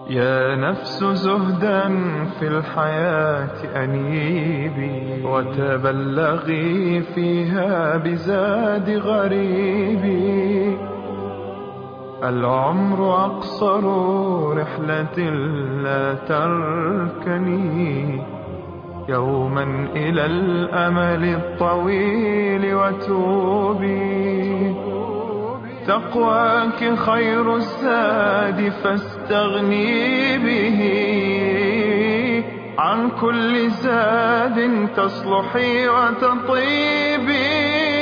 يا نفس زهدا في الحياة أنيبي، وتبلغي فيها بزاد غريبي. العمر أقصر رحلة لا تركني يوما إلى الأمل الطويل وتوبي. تقواك خير الزاد فاستغني به، عن كل زاد تصلحي وتطيبي.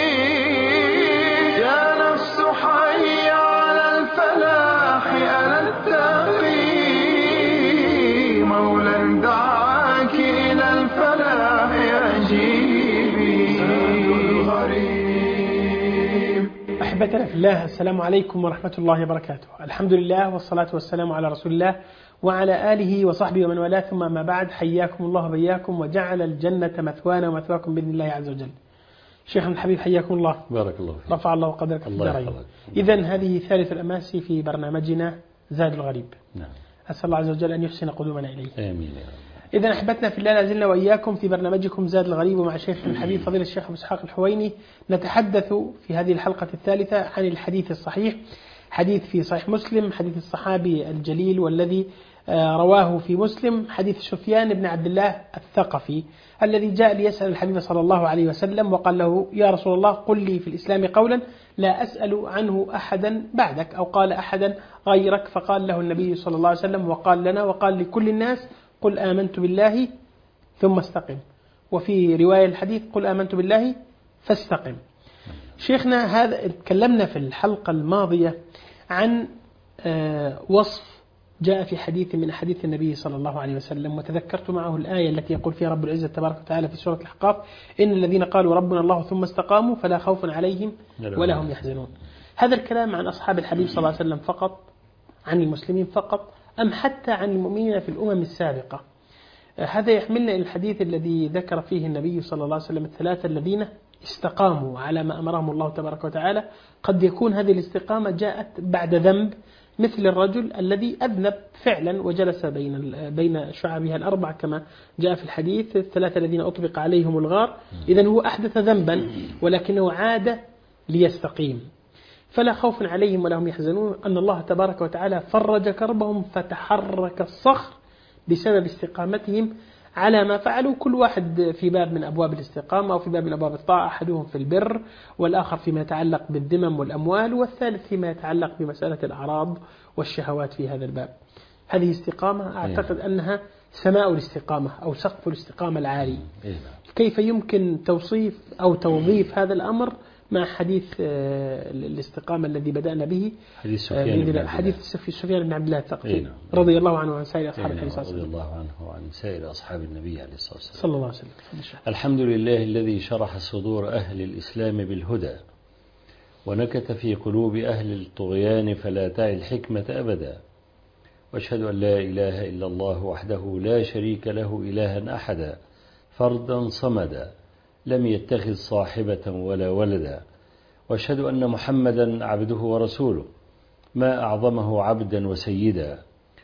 يا نفس حي على الفلاح، ألا التقي مولا دعاك إلى الفلاح أجيبي. أحبتنا في الله، السلام عليكم ورحمة الله وبركاته. الحمد لله والصلاة والسلام على رسول الله وعلى آله وصحبه ومن والاه، ثم ما بعد. حياكم الله وبياكم وجعل الجنة مثوانا ومثواكم بإذن الله عز وجل. شيخنا الحبيب حياكم الله. بارك الله فيك. رفع الله قدرك في الدارين. إذن هذه ثالث الأماسي في برنامجنا زاد الغريب. نعم. أسأل الله عز وجل أن يحسن قدومنا إليه. آمين يا رب. إذن أحبتنا في الله، لازلنا وإياكم في برنامجكم زاد الغريب، ومع شيخنا الحبيب فضيلة الشيخ أبو إسحاق الحويني نتحدث في هذه الحلقة الثالثة عن الحديث الصحيح، حديث في صحيح مسلم، حديث الصحابي الجليل والذي رواه في مسلم، حديث سفيان بن عبد الله الثقفي الذي جاء ليسأل الحبيب صلى الله عليه وسلم وقال له: يا رسول الله، قل لي في الإسلام قولا لا أسأل عنه أحدا بعدك، أو قال أحدا غيرك. فقال له النبي صلى الله عليه وسلم وقال لنا وقال لكل الناس: قل آمنت بالله ثم استقم. وفي رواية الحديث: قل آمنت بالله فاستقم. شيخنا، هذا تكلمنا في الحلقة الماضية عن وصف جاء في حديث من حديث النبي صلى الله عليه وسلم، وتذكرت معه الآية التي يقول فيها رب العزة تبارك وتعالى في سورة الأحقاف: إن الذين قالوا ربنا الله ثم استقاموا فلا خوف عليهم ولا هم يحزنون. هذا الكلام عن أصحاب الحبيب صلى الله عليه وسلم فقط، عن المسلمين فقط، أم حتى عن المؤمنين في الأمم السابقة؟ هذا يحملنا إلى الحديث الذي ذكر فيه النبي صلى الله عليه وسلم الثلاثة الذين استقاموا على ما أمرهم الله تبارك وتعالى. قد يكون هذه الاستقامة جاءت بعد ذنب، مثل الرجل الذي أذنب فعلا وجلس بين شعبها الأربع كما جاء في الحديث: الثلاثة الذين أطبق عليهم الغار. إذن هو أحدث ذنبا ولكنه عاد ليستقيم، فلا خوف عليهم ولا هم يحزنون. أن الله تبارك وتعالى فرج كربهم فتحرك الصخر بسبب استقامتهم على ما فعلوا، كل واحد في باب من أبواب الاستقامة أو في باب من أبواب الطاعة، أحدهم في البر، والآخر فيما يتعلق بالذمم والأموال، والثالث فيما يتعلق بمسألة الأعراض والشهوات في هذا الباب. هذه استقامة أعتقد أنها سماء الاستقامة أو سقف الاستقامة العالي. كيف يمكن توصيف أو توظيف هذا الأمر مع حديث الاستقامة الذي بدأنا به، حديث سفيان بن عبد الله الثقفي رضي الله عنه وعن سائر أصحاب النبي صلى الله عليه وسلم. رضي الله عنه وعن سائر أصحاب النبي عليه الصلاة والسلام. صلى الله عليه وسلم. الحمد لله الذي شرح صدور أهل الإسلام بالهدى، ونكت في قلوب أهل الطغيان فلا تعي الحكمة أبدا. وأشهد أن لا إله إلا الله وحده لا شريك له إلها أحدا، فردا صمدا، لم يتخذ صاحبة ولا ولدا. وأشهد أن محمدا عبده ورسوله، ما أعظمه عبدا وسيدا،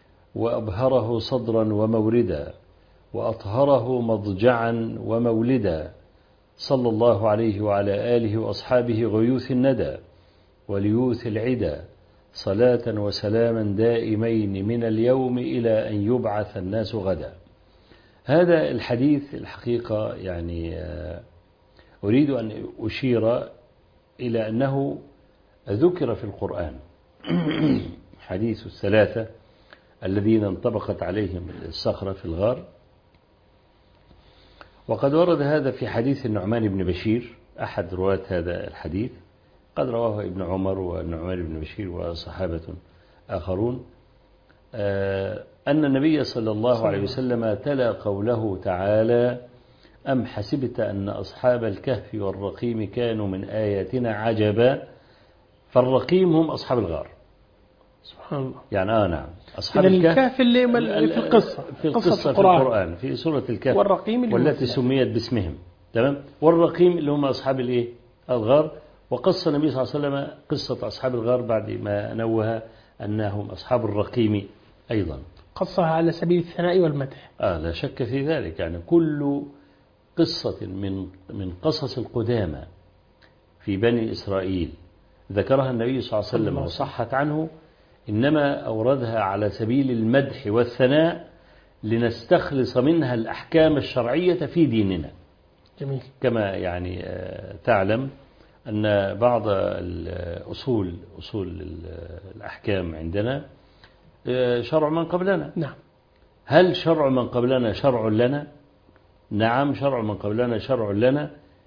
وأبهره صدرا وموردا، وأطهره مضجعا ومولدا. صلى الله عليه وعلى آله وأصحابه غيوث الندى وليوث العدا، صلاة وسلاما دائمين من اليوم إلى أن يبعث الناس غدا. هذا الحديث الحقيقة يعني أريد أن أشير إلى أنه ذكر في القرآن حديث الثلاثة الذين انطبقت عليهم الصخرة في الغار. وقد ورد هذا في حديث النعمان بن بشير أحد رواة هذا الحديث، قد رواه ابن عمر والنعمان بن بشير وصحابة آخرون، أن النبي صلى الله عليه وسلم تلا قوله تعالى: أم حسبت أن أصحاب الكهف والرقيم كانوا من آياتنا عجبا. فالرقيم هم أصحاب الغار. سبحان الله. يعني نعم، أصحاب الكهف اللي في القصة في القرآن في سورة الكهف، والرقيم والتي سميت باسمهم. تمام. والرقيم اللي هم أصحاب الغار. وقص النبي صلى الله عليه وسلم قصة أصحاب الغار بعد ما نوه أنهم أصحاب الرقيم أيضا. قصها على سبيل الثناء والمدح. لا شك في ذلك. يعني كل قصة من قصص القدامى في بني إسرائيل ذكرها النبي صلى الله عليه وسلم وصحت عنه إنما أوردها على سبيل المدح والثناء لنستخلص منها الأحكام الشرعية في ديننا. جميل. كما يعني تعلم أن بعض أصول الأحكام عندنا شرع من قبلنا. نعم. هل شرع من قبلنا شرع لنا؟ نعم، شرع من قبلنا شرع لنا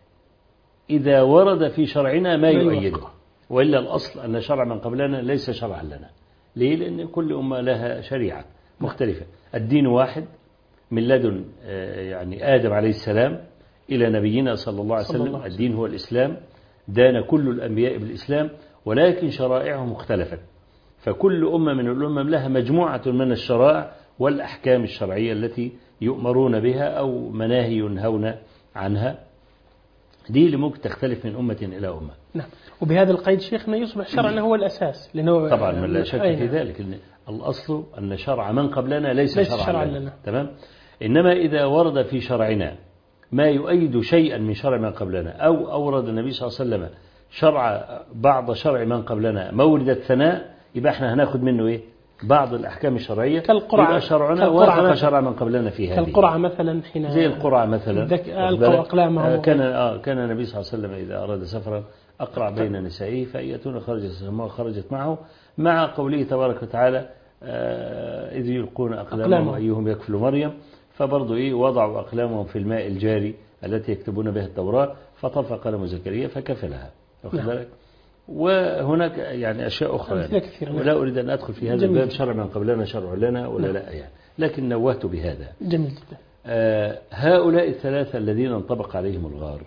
إذا ورد في شرعنا ما يؤيده، وإلا الأصل أن شرع من قبلنا ليس شرعا لنا. ليه؟ لأن كل أمة لها شريعة مختلفة. الدين واحد من لدن يعني آدم عليه السلام إلى نبينا صلى الله عليه وسلم. الدين هو الإسلام، دان كل الأنبياء بالإسلام، ولكن شرائعهم اختلفت. فكل أمة من الأمم لها مجموعة من الشرائع والأحكام الشرعية التي يؤمرون بها أو مناهي ينهون عنها. دي اللي ممكن تختلف من أمة إلى أمة. نعم. وبهذا القيد شيخنا يصبح شرعنا هو الأساس، لأنه طبعا من لا شك في ذلك. الأصل أن شرع من قبلنا ليس شرعا لنا. تمام. إنما إذا ورد في شرعنا ما يؤيد شيئا من شرع من قبلنا، أو أورد النبي صلى الله عليه وسلم بعض شرع من قبلنا مورد الثناء، يبقى احنا هناخد منه إيه؟ بعض الأحكام الشرعية كالقرعة شرعنا وافق شرع من قبلنا في هذه. كالقرعة مثلا، حين زي القرعة مثلا ألقوا أقلامهم. كان النبي صلى الله عليه وسلم إذا أراد سفرا أقرع بين نسائه فأيتون خرجت معه، مع قوله تبارك وتعالى إذ يلقون أقلامهم أيهم يكفل مريم، فبرضه وضعوا أقلامهم في الماء الجاري التي يكتبون بها التوراة فطفى قلم زكريا فكفلها. نعم. وهناك يعني أشياء أخرى يعني. ولا أريد أن أدخل في هذا الباب شرع من قبلنا شرع لنا ولا لا يعني، لكن نوهت بهذا. جميل جدا. هؤلاء الثلاثة الذين انطبق عليهم الغار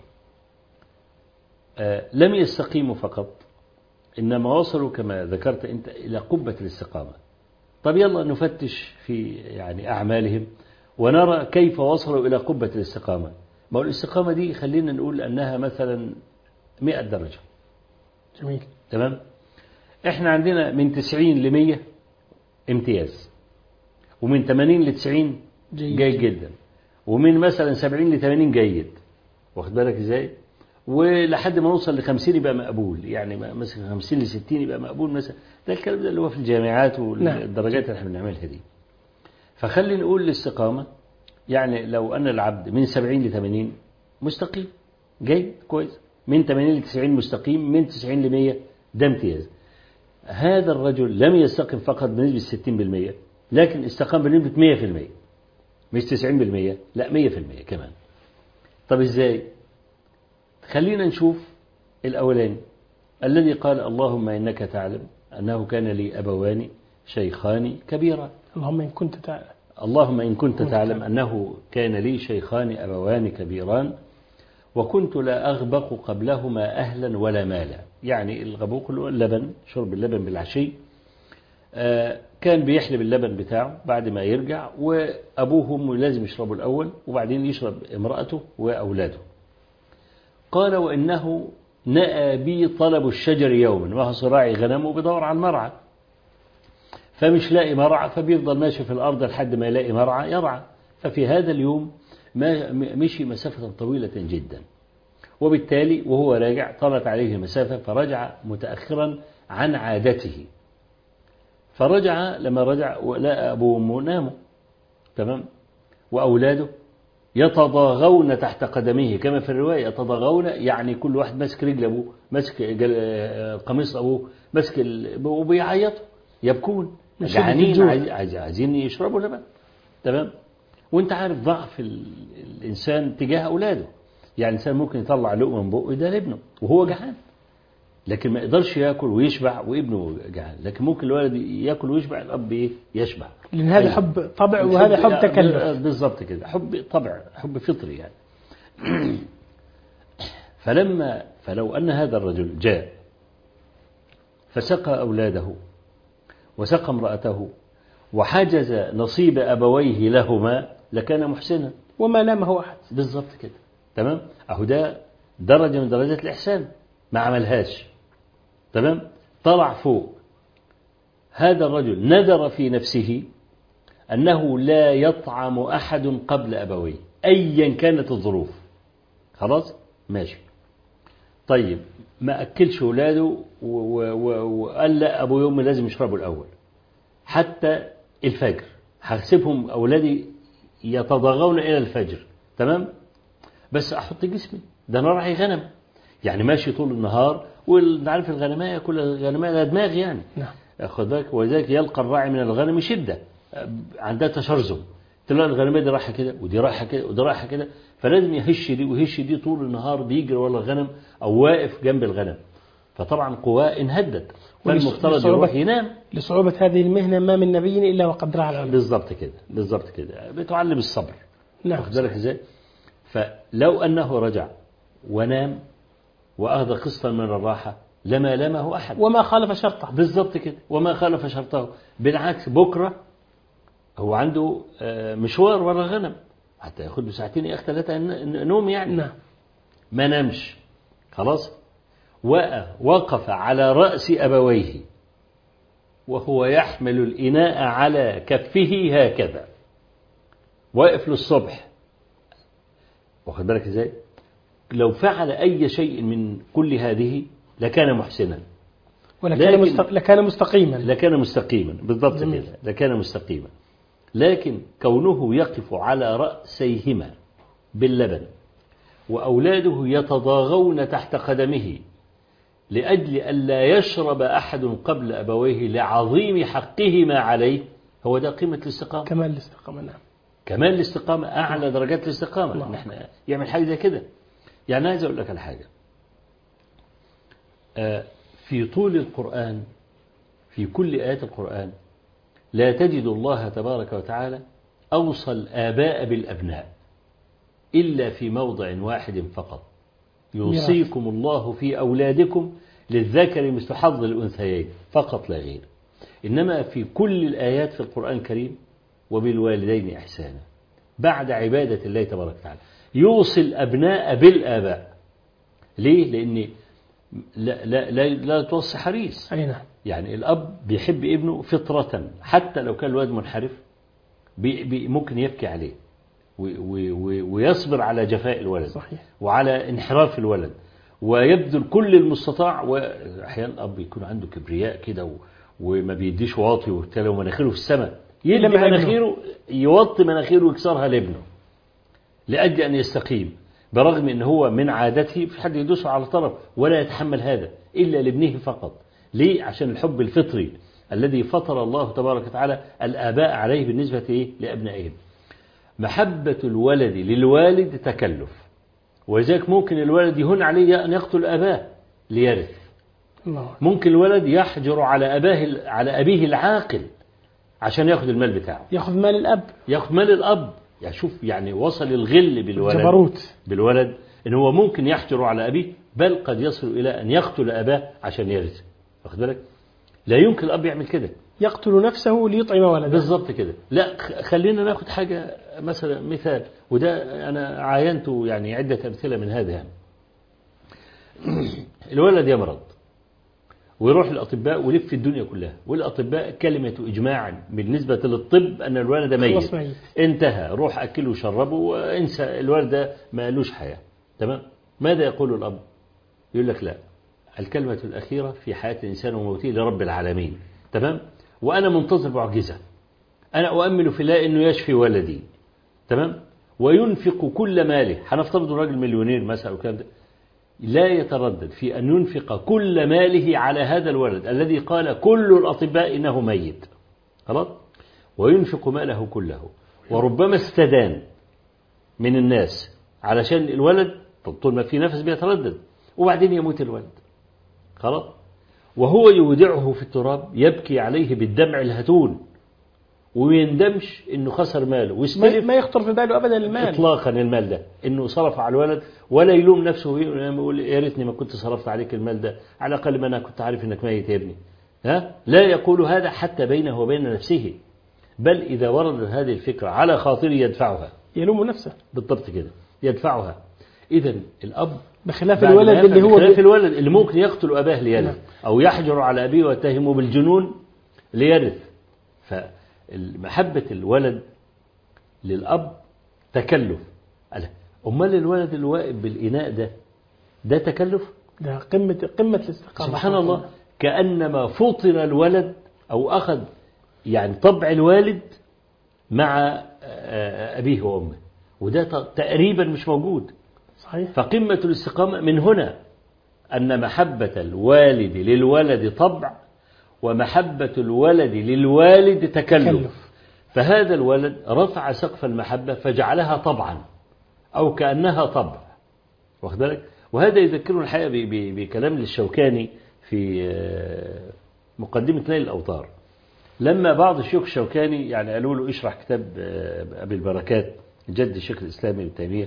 لم يستقيموا فقط، إنما وصلوا كما ذكرت أنت إلى قبة الاستقامة. طب يلا نفتش في يعني أعمالهم ونرى كيف وصلوا إلى قبة الاستقامة. ما هو الاستقامة دي خلينا نقول أنها مثلا 100 درجة. جميل. تمام. احنا عندنا من 90 ل 100 امتياز، ومن 80 ل 90 جيد جدا، ومن مثلا 70 ل 80 جيد، واخد بالك ازاي؟ ولحد ما نوصل ل 50 يبقى مقبول، يعني مثلا 50 ل 60 يبقى مقبول مثلا. ده الكلام ده اللي هو في الجامعات والدرجات اللي احنا بنعملها دي. فخلي نقول الاستقامة يعني لو أن العبد من 70 ل 80 مستقيم جيد كويس، من 80 ل 90 مستقيم، من 90 ل 100 ده امتياز. هذا الرجل لم يستقم فقط بنسبة 60%، لكن استقام بنسبة 100%، مش 90%، لا 100% كمان. طب ازاي؟ خلينا نشوف الأولاني الذي قال اللهم إنك تعلم أنه كان لي أبوان شيخان كبيران. اللهم إن كنت تعلم أنه كان لي شيخان أبوان كبيران وكنت لا أغبق قبلهما أهلا ولا مالا. يعني الغبوق اللبن، شرب اللبن بالعشي. كان بيحلب اللبن بتاعه بعد ما يرجع، وأبوه وأمه لازم يشربوا الأول وبعدين يشرب امرأته وأولاده. قال وإنه نأى بي طلب الشجر يوما، وهو صراعي غنم وبيدور على المرعى، فمش لاقي مرعى، فبيفضل ماشي في الأرض لحد ما يلاقي مرعى يرعى. ففي هذا اليوم مشي مسافة طويلة جدا، وبالتالي وهو راجع طالت عليه مسافة، فرجع متأخرا عن عادته. فرجع لما رجع ولقى أبوه وأمه ناموا، تمام، وأولاده يتضاغون تحت قدميه، كما في الرواية يتضاغون يعني كل واحد ماسك رجل أبوه، ماسك قميص أبوه، ماسك وبيعيطوا يبكون جعانين عايزين يشربوا لبن. تمام. وانت عارف ضعف الإنسان تجاه أولاده، يعني الإنسان ممكن يطلع لقمة من بقه ده لابنه وهو جعان، لكن ما يقدرش يأكل ويشبع وابنه جعان، لكن ممكن الولد يأكل ويشبع، الأب يشبع، لأن هذا حب طبع وهذا حب تكلف. بالضبط كده، حب طبع، حب فطري يعني. فلو أن هذا الرجل جاء فسقى أولاده وسقى امرأته وحجز نصيب أبويه لهما لكان محسنا وما لامه أحد. بالضبط كده. تمام. أهو ده درجة من درجات الإحسان، ما عملهاش. تمام. طلع فوق. هذا الرجل نذر في نفسه أنه لا يطعم أحد قبل أبويه أيا كانت الظروف. خلاص ماشي. طيب ما أكلش ولاده وقال لا أبو يوم لازم يشربوا الأول حتى الفجر، هسيبهم أولادي يتضاغون إلى الفجر، تمام، بس أحط جسمي، ده أنا راعي غنم يعني ماشي طول النهار، وعارف الغنماية كل الغنماية لها دماغ يعني. نعم. أخذ بالك، ولذلك يلقى الراعي من الغنم شدة، عندها تشرذم، تلاقي الغنمية دي رايحة كده ودي رايحة كده ودي رايحة كده، فلازم يهش دي ويهش دي طول النهار، بيجري ورا الغنم أو واقف جنب الغنم، فطبعا قواه انهدت، فالمفترض يروح ينام. لصعوبة هذه المهنة ما من نبي إلا وقد راعى الغنم. بالضبط كده، بالضبط كده، بتعلم الصبر. نعم. واخد بالك ازاي؟ فلو أنه رجع ونام وأخذ قسطا من الراحة لما لامه أحد وما خالف شرطه. بالضبط كده، وما خالف شرطه، بالعكس بكرة هو عنده مشوار ورا الغنم، حتى ياخد له ساعتين يا أخي 3 نوم يعني. نعم. ما نامش خلاص، وقف على رأس أبويه وهو يحمل الإناء على كفه هكذا، واقف للصبح. واخد بالك ازاي؟ لو فعل أي شيء من كل هذه لكان محسنا، لكان مستقيما. لكان مستقيما بالضبط كده، لكان مستقيما. لكن كونه يقف على رأسيهما باللبن وأولاده يتضاغون تحت قدمه لأجل ألا يشرب أحد قبل أبويه لعظيم حقهما عليه، هو ده قيمة الاستقامة. كمال الاستقامة. نعم. كمال الاستقامة، أعلى درجات الاستقامة. نحن يعمل حاجة زي كده. يعني عايز أقول لك الحاجة، في طول القرآن، في كل آيات القرآن لا تجد الله تبارك وتعالى أوصى الآباء بالأبناء إلا في موضع واحد فقط، يوصيكم الله في أولادكم للذكر مثل حظ الأنثيين، فقط لا غير. إنما في كل الآيات في القرآن الكريم وبالوالدين إحسانا، بعد عبادة الله تبارك وتعالى يوصي الأبناء بالآباء. ليه؟ لأن لا توصي حريص. أي نعم. يعني الأب بيحب ابنه فطرة، حتى لو كان الولد منحرف ممكن يبكي عليه ويصبر على جفاء الولد. صحيح. وعلى انحراف الولد، ويبذل كل المستطاع. وأحيانا الأب يكون عنده كبرياء كده وما بيديش واطي وبالتالي ومناخيره في السماء، يلي مناخيره يوطي مناخيره ويكسرها لابنه لأجل أن يستقيم، برغم أن هو من عادته في حد يدوسه على طرف ولا يتحمل هذا إلا لابنه فقط. ليه؟ عشان الحب الفطري الذي فطر الله تبارك وتعالى الآباء عليه بالنسبة لأبنائهم. محبة الولد للوالد تكلف، ولذلك ممكن الولد يهون عليه أن يقتل أباه ليرث. ممكن الولد يحجر على أبيه العاقل عشان يأخذ المال بتاعه، يأخذ مال الأب، يأخذ مال الأب. يعني شوف، يعني وصل الغل بالولد إن هو ممكن يحجر على أبيه، بل قد يصل إلى أن يقتل أباه عشان يرث. واخد بالك؟ لا يمكن الأب يعمل كده، يقتل نفسه ليطعم ولده. بالضبط كده. لا، خلينا ناخد حاجة مثلا مثال، وده أنا عاينته يعني عدة أمثلة من هذا. يعني الولد يمرض ويروح للأطباء ويلف الدنيا كلها، والأطباء كلمة إجماعا بالنسبة للطب أن الولد ميت. انتهى، روح أكله وشربه وانسى الولد ده ما لوش حياة. تمام؟ ماذا يقول الأب؟ يقول لك لا، الكلمة الأخيرة في حياة الإنسان وموته لرب العالمين. تمام؟ وأنا منتظر معجزة، أنا أؤمل في الله أنه يشفي ولدي. تمام؟ وينفق كل ماله، هنفترض راجل مليونير مثلا وكلام ده، لا يتردد في أن ينفق كل ماله على هذا الولد الذي قال كل الأطباء إنه ميت. خلاص؟ وينفق ماله كله، وربما استدان من الناس علشان الولد طول ما في نفس بيتردد، وبعدين يموت الولد. خلاص؟ وهو يودعه في التراب يبكي عليه بالدمع الهتون، ويندمش انه خسر ماله ويستلف. ما يخطر في باله ابدا المال اطلاقا، المال ده انه صرف على الولد، ولا يلوم نفسه ويقول يا ريتني ما كنت صرفت عليك المال ده، على الاقل ما انا كنت عارف انك ميت يا ابني. لا يقول هذا حتى بينه وبين نفسه، بل اذا وردت هذه الفكره على خاطره يدفعها، يلوم نفسه. بالضبط كده، يدفعها. اذا الاب بخلاف الولد اللي هو بخلاف الولد اللي ممكن يقتل اباه ليرث، او يحجر على ابيه ويتهمه بالجنون ليرث. محبة الولد للأب تكلف. أمال الولد اللي واقف بالإناء ده تكلف؟ ده قمة الاستقامة سبحان الله. كأنما فطر الولد أو أخذ يعني طبع الوالد مع أبيه وأمه، وده تقريبا مش موجود. صحيح. فقمة الاستقامة من هنا أن محبة الوالد للولد طبع، ومحبة الولد للوالد تكلف. فهذا الولد رفع سقف المحبة فجعلها طبعا أو كأنها طبع، واخد بالك؟ وهذا يذكرنا الحقيقة بكلام للشوكاني في مقدمة نيل الأوطار، لما بعض الشيوخ الشوكاني يعني قالوا له اشرح كتاب أبي البركات جد الشيخ الإسلامي ابن تيمية،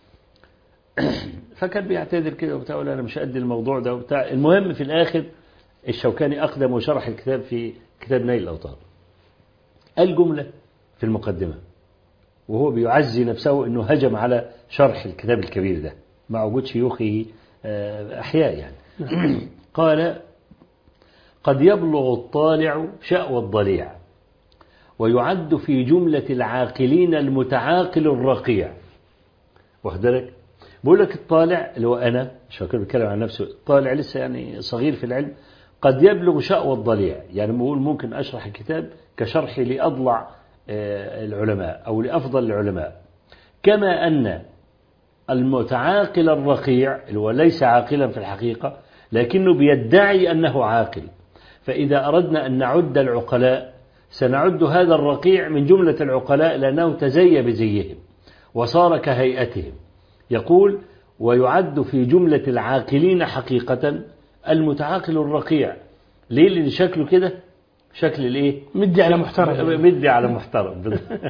فكان بيعتذر كده وبتاع، ولا أنا مش قد الموضوع ده وبتاع. المهم في الآخر الشوكاني أقدم وشرح الكتاب في كتاب نيل الأوطار. قال جملة في المقدمة وهو بيعزي نفسه أنه هجم على شرح الكتاب الكبير ده مع وجود شيوخه أحياء يعني. قال: قد يبلغ الطالع شأوى الضليع ويعد في جملة العاقلين المتعاقل الرقيع. واخد بالك؟ بقول لك الطالع اللي هو أنا شاكر بيتكلم عن نفسه، الطالع لسه يعني صغير في العلم، قد يبلغ شأوى الضليع، يعني بقول ممكن أشرح الكتاب كشرحي لأضلع العلماء أو لأفضل العلماء، كما أن المتعاقل الرقيع اللي هو ليس عاقلا في الحقيقة لكنه بيدعي أنه عاقل، فإذا أردنا أن نعد العقلاء سنعد هذا الرقيع من جملة العقلاء لأنه تزي بزيهم وصار كهيئتهم. يقول: ويعد في جملة العاقلين حقيقة المتعاقل الرقيع. ليه؟ لأن شكله كده شكل الايه؟ مدي على محترم، مدي على محترم.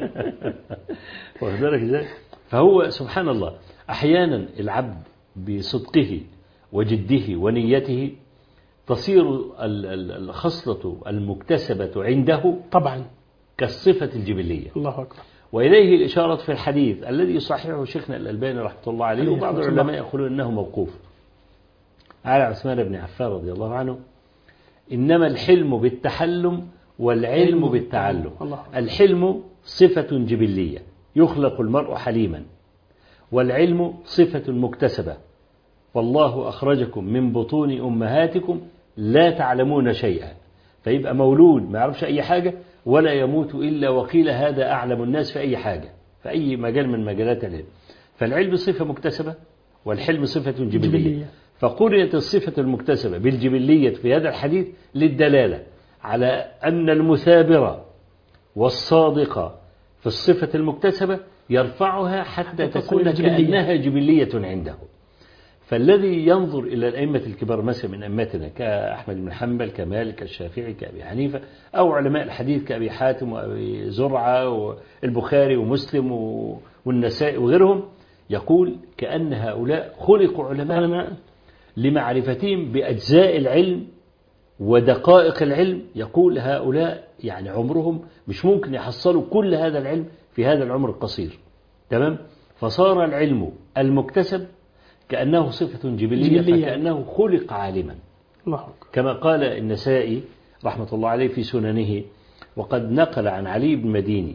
واخد بالك ازاي؟ فهو سبحان الله أحيانا العبد بصدقه وجده ونيته تصير الخصلة المكتسبة عنده طبعا كالصفة الجبلية. الله أكبر. وإليه الإشارة في الحديث الذي يصححه شيخنا الألباني رحمة الله عليه، وبعض العلماء يقولون إنه موقوف على عثمان بن عفان رضي الله عنه: إنما الحلم بالتحلم والعلم بالتعلم. الحلم صفة جبلية يخلق المرء حليما، والعلم صفة مكتسبة، والله أخرجكم من بطون أمهاتكم لا تعلمون شيئا. فيبقى مولود ما يعرفش أي حاجة ولا يموت إلا وقيل هذا أعلم الناس في أي حاجة في أي مجال من مجالات العلم. فالعلم صفة مكتسبة والحلم صفة جبلية. فقرنت الصفة المكتسبة بالجبلية في هذا الحديث للدلالة على أن المثابرة والصادقة في الصفة المكتسبة يرفعها حتى تكون كأنها جبلية عنده. فالذي ينظر إلى الأئمة الكبار مثلا من أئمتنا كأحمد بن حنبل كمالك كالشافعي كأبي حنيفة، أو علماء الحديث كأبي حاتم وأبي زرعة والبخاري ومسلم والنسائي وغيرهم، يقول كأن هؤلاء خلقوا علماء لمعرفتهم بأجزاء العلم ودقائق العلم. يقول هؤلاء يعني عمرهم مش ممكن يحصلوا كل هذا العلم في هذا العمر القصير. تمام؟ فصار العلم المكتسب كأنه صفة جبلية فكأنه خلق عالما. الله. كما قال النسائي رحمة الله عليه في سننه، وقد نقل عن علي بن مديني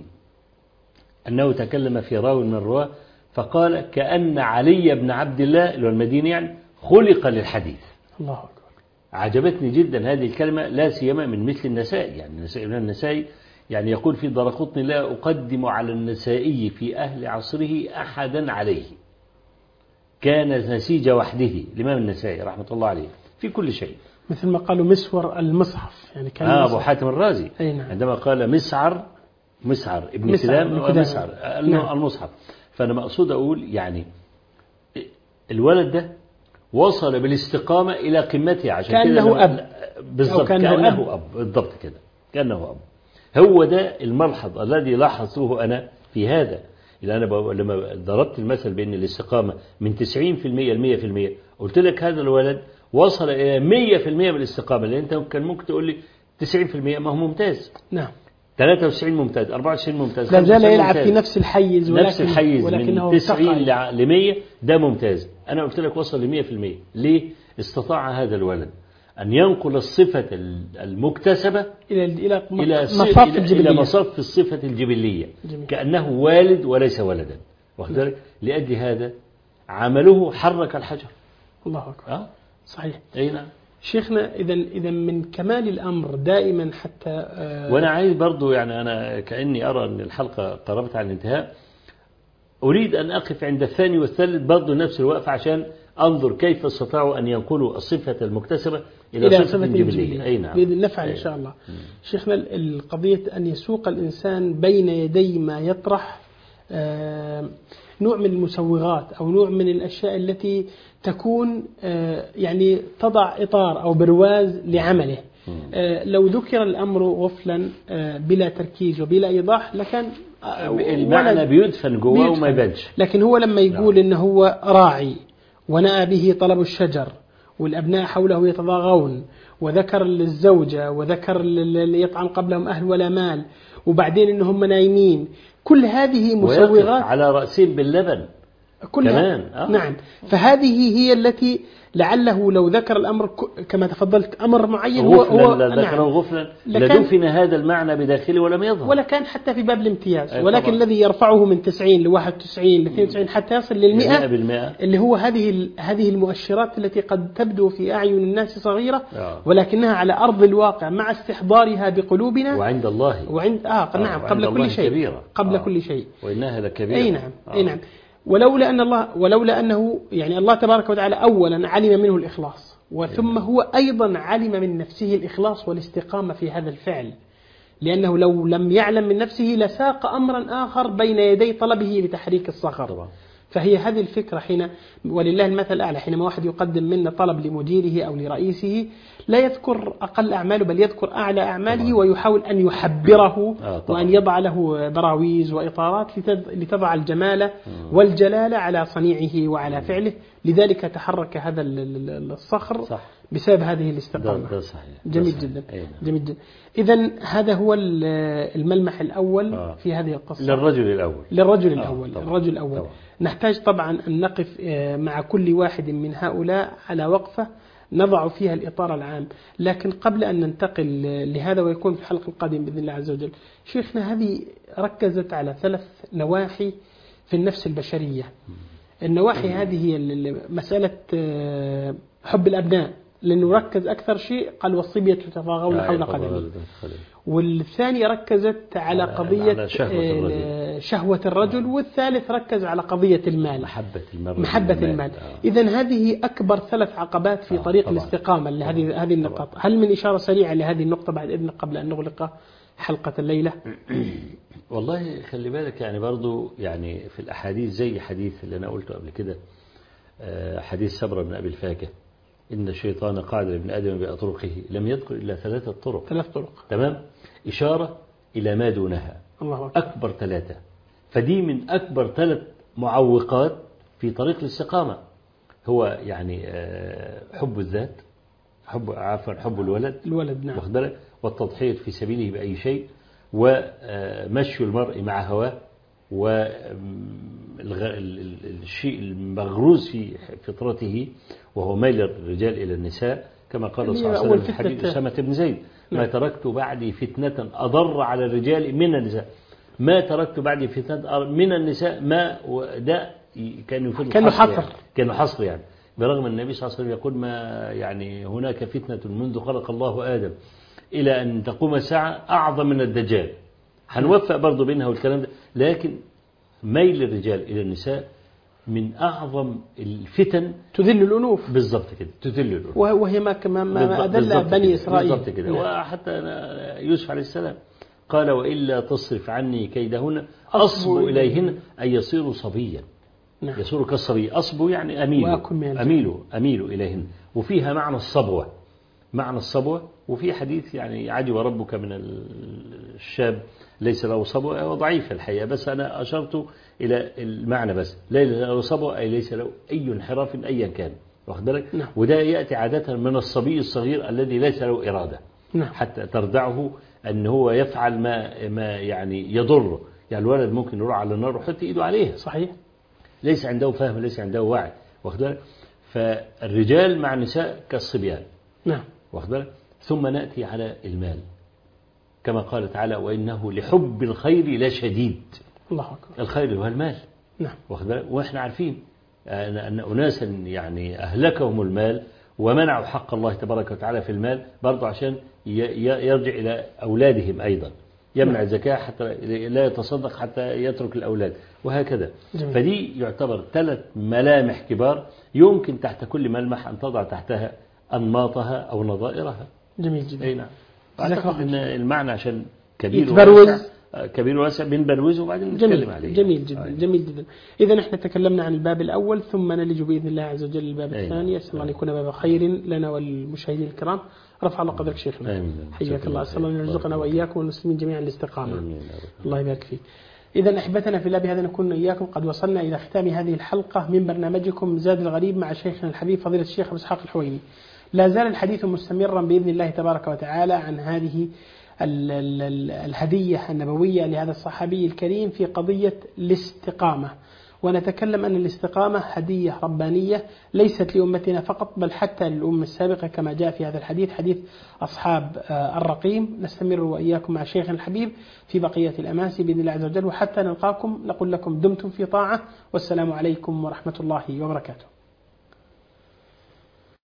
أنه تكلم في راو من الرواة فقال كأن علي بن عبد الله اللي هو المديني يعني خلق للحديث. الله أكبر. عجبتني جدا هذه الكلمة، لا سيما من مثل النسائي. يعني النسائي يعني يقول في دارقطني: لا أقدم على النسائي في أهل عصره أحدا عليه، كان نسيج وحده الإمام النسائي رحمة الله عليه في كل شيء. مثل ما قالوا مسور المصحف، يعني كان أبو حاتم الرازي نعم. عندما قال مسعر ابن كدام ومسعر المصحف. فأنا مقصود أقول يعني الولد ده وصل بالاستقامة إلى قمتها، عشان كأنه أب بالضبط، كأنه أب بالضبط كده، كأنه أب. هو ده الملحظ الذي لاحظته أنا في هذا. إذا أنا لما ضربت المثل بأن الاستقامة من 90% ل 100%، قلت لك هذا الولد وصل إلى 100% بالاستقامة، لأن أنت كان ممكن تقول لي 90% ما هو ممتاز. نعم. 93 ممتاز، 24 ممتاز، لا زال يلعب في نفس الحيز، نفس الحيز من 90 ل 100 ده ممتاز. أنا قلت لك وصل ل 100%. ليه؟ استطاع هذا الولد أن ينقل الصفة المكتسبة إلى مصف الصفة الجبلية. جميل. كأنه والد وليس ولدا. لأجل هذا عمله حرك الحجر. الله أكبر. صحيح. أي نعم. شيخنا إذا من كمال الأمر دائما حتى وأنا عايز برضو يعني أنا كأني أرى أن الحلقة قربت على الانتهاء، أريد أن أقف عند الثاني والثالث برضو نفس الوقف عشان أنظر كيف استطاعوا أن ينقلوا الصفة المكتسبة إلى صفة جبلية. أي نعم. نفعل إن شاء الله. شيخنا القضية أن يسوق الإنسان بين يدي ما يطرح نوع من المسوغات أو نوع من الأشياء التي تكون يعني تضع إطار أو برواز لعمله. لو ذكر الأمر غفلا بلا تركيز وبلا إيضاح لكان المعنى بيدفن جواه وما يبانش. لكن هو لما يقول إنه هو راعي ونأى به طلب الشجر والأبناء حوله يتضاغون وذكر الزوجة وذكر اللي يطعم قبلهم أهل ولا مال وبعدين إنهم نايمين، كل هذه مسوغات على رأسهم باللبن كلها كمان. نعم. فهذه هي التي لعله لو ذكر الأمر كما تفضلت أمر معين هو ذكره نعم. غفلا لدفن هذا المعنى بداخله ولم يظهر ولا كان حتى في باب الامتياز. ولكن الذي يرفعه من 90 ل 91 ل 92 حتى يصل لل100 اللي هو هذه المؤشرات التي قد تبدو في أعين الناس صغيرة ولكنها على أرض الواقع مع استحضارها بقلوبنا وعند الله نعم قبل كل شيء كبيرة. قبل كل شيء وإنها لكبيرة. أي نعم. أي نعم. ولولا أنه يعني الله تبارك وتعالى أولا علم منه الإخلاص وثم هو أيضا علم من نفسه الإخلاص والاستقامة في هذا الفعل، لأنه لو لم يعلم من نفسه لساق أمرا آخر بين يدي طلبه لتحريك الصخر. فهي هذه الفكرة حين ولله المثل الأعلى حينما واحد يقدم منا طلب لمديره أو لرئيسه لا يذكر أقل أعماله بل يذكر أعلى أعماله ويحاول أن يحبره وأن يضع له براويز وإطارات لتضع الجمال والجلال على صنيعه وعلى فعله. لذلك تحرك هذا الصخر بسبب هذه الاستقامة. ده صحيح. جميل جدا. جميل جدا. إذن هذا هو الملمح الأول في هذه القصة للرجل الأول. نحتاج طبعا أن نقف مع كل واحد من هؤلاء على وقفة نضع فيها الإطار العام. لكن قبل أن ننتقل لهذا ويكون في الحلقة القادمة بإذن الله عز وجل، شيخنا هذه ركزت على 3 نواحي في النفس البشرية. النواحي هذه هي مسألة حب الأبناء، لأنه ركز أكثر شيء قال والصبية يتفاغون حول قدمه. والثاني ركزت على قضية شهوة الرجل. والثالث ركز على قضية المال، محبة المال. إذن هذه أكبر 3 عقبات في طريق الاستقامة لهذه النقاط. هل من إشارة سريعة لهذه النقطة بعد إذنك قبل أن نغلق حلقة الليلة؟ والله خلي بالك يعني برضو يعني في الأحاديث زي حديث اللي أنا قلته قبل كده، حديث سبرة بن أبي الفاكه إن الشيطان قاعد لابن آدم بأطرقه لم يذكر إلا 3 طرق. تمام. إشارة إلى ما دونها. الله أكبر 3. فدي من أكبر 3 معوقات في طريق الاستقامة. هو يعني حب الذات، حب الولد نعم. والتضحية في سبيله بأي شيء، ومشي المرء مع هواه، والشيء المغروز في فطرته وهو ميل الرجال إلى النساء كما قال صلى الله عليه وسلم في حديث أسامة بن زيد ما تركت بعدي فتنة أضر على الرجال من النساء. ما تركت بعدي فتنة من النساء. ما وده كان حصر يعني برغم النبي صلى الله عليه وسلم يقول ما يعني هناك فتنة منذ خلق الله آدم إلى أن تقوم الساعة أعظم من الدجال. هنوفق برضو بينها والكلام ده، لكن ميل الرجال إلى النساء من أعظم الفتن تذل الأنوف. بالضبط كده، تذل الأنوف. وهي ما أدل بني إسرائيل. بالضبط كده. وحتى يوسف عليه السلام قال وإلا تصرف عني كيدهن أصب إليهن أن يصيروا صبيا. نعم. يصيروا كالصبي. أصب يعني أميل إليهن. وفيها معنى الصبوة. وفي حديث يعني عجب ربك من الشاب ليس له صبوة. هو ضعيف الحقيقة بس أنا أشرت إلى المعنى بس. ليس له صبوة أي ليس له أي انحراف أيا كان. واخد بالك؟ نعم. وده يأتي عادة من الصبي الصغير الذي ليس له إرادة. نعم. حتى تردعه أن هو يفعل ما يعني يضر. يعني الولد ممكن يروح على النار ويحط إيده عليها. صحيح. ليس عنده فهم، ليس عنده وعي. واخد بالك؟ فالرجال مع النساء كالصبيان. نعم. واخد بالك؟ ثم نأتي على المال كما قال تعالى وإنه لحب الخير لشديد. الله أكبر. الخير هو المال. نعم. واخد بالك؟ وإحنا عارفين أن أناسا يعني أهلكهم المال ومنعوا حق الله تبارك وتعالى في المال برضو عشان يرجع إلى أولادهم أيضا، يمنع الزكاة حتى لا يتصدق حتى يترك الأولاد وهكذا. جميل. فدي يعتبر 3 ملامح كبار يمكن تحت كل ملمح أن تضع تحتها أنماطها أو نظائرها. جميل جدا. أي نعم. أعتقد أن المعنى عشان كبير واسع بنبروزه وبعدين نتكلم عليه. جميل جدا. جميل جدا. إذا احنا تكلمنا عن الباب الأول ثم نلج بإذن الله عز وجل الباب الثاني. أسأل الله أن يكون باب خير لنا والمشاهدين الكرام. رفع الله قدرك شيخنا. حياك الله. أسأل الله أن يرزقنا وإياكم والمسلمين جميعا الاستقامة. الله يبارك فيك. إذا أحبتنا في الله بهذا نكون إياكم قد وصلنا إلى ختام هذه الحلقة من برنامجكم زاد الغريب مع شيخنا الحبيب فضيلة الشيخ أبو إسحاق الحويني. لا زال الحديث مستمرا بإذن الله تبارك وتعالى عن هذه الهدية النبوية لهذا الصحابي الكريم في قضية الاستقامة. ونتكلم أن الاستقامة هدية ربانية ليست لأمتنا فقط بل حتى للأمة السابقة كما جاء في هذا الحديث حديث أصحاب الرقيم. نستمر وإياكم مع شيخنا الحبيب في بقية الأماسي بإذن الله عز وجل، وحتى نلقاكم نقول لكم دمتم في طاعة، والسلام عليكم ورحمة الله وبركاته.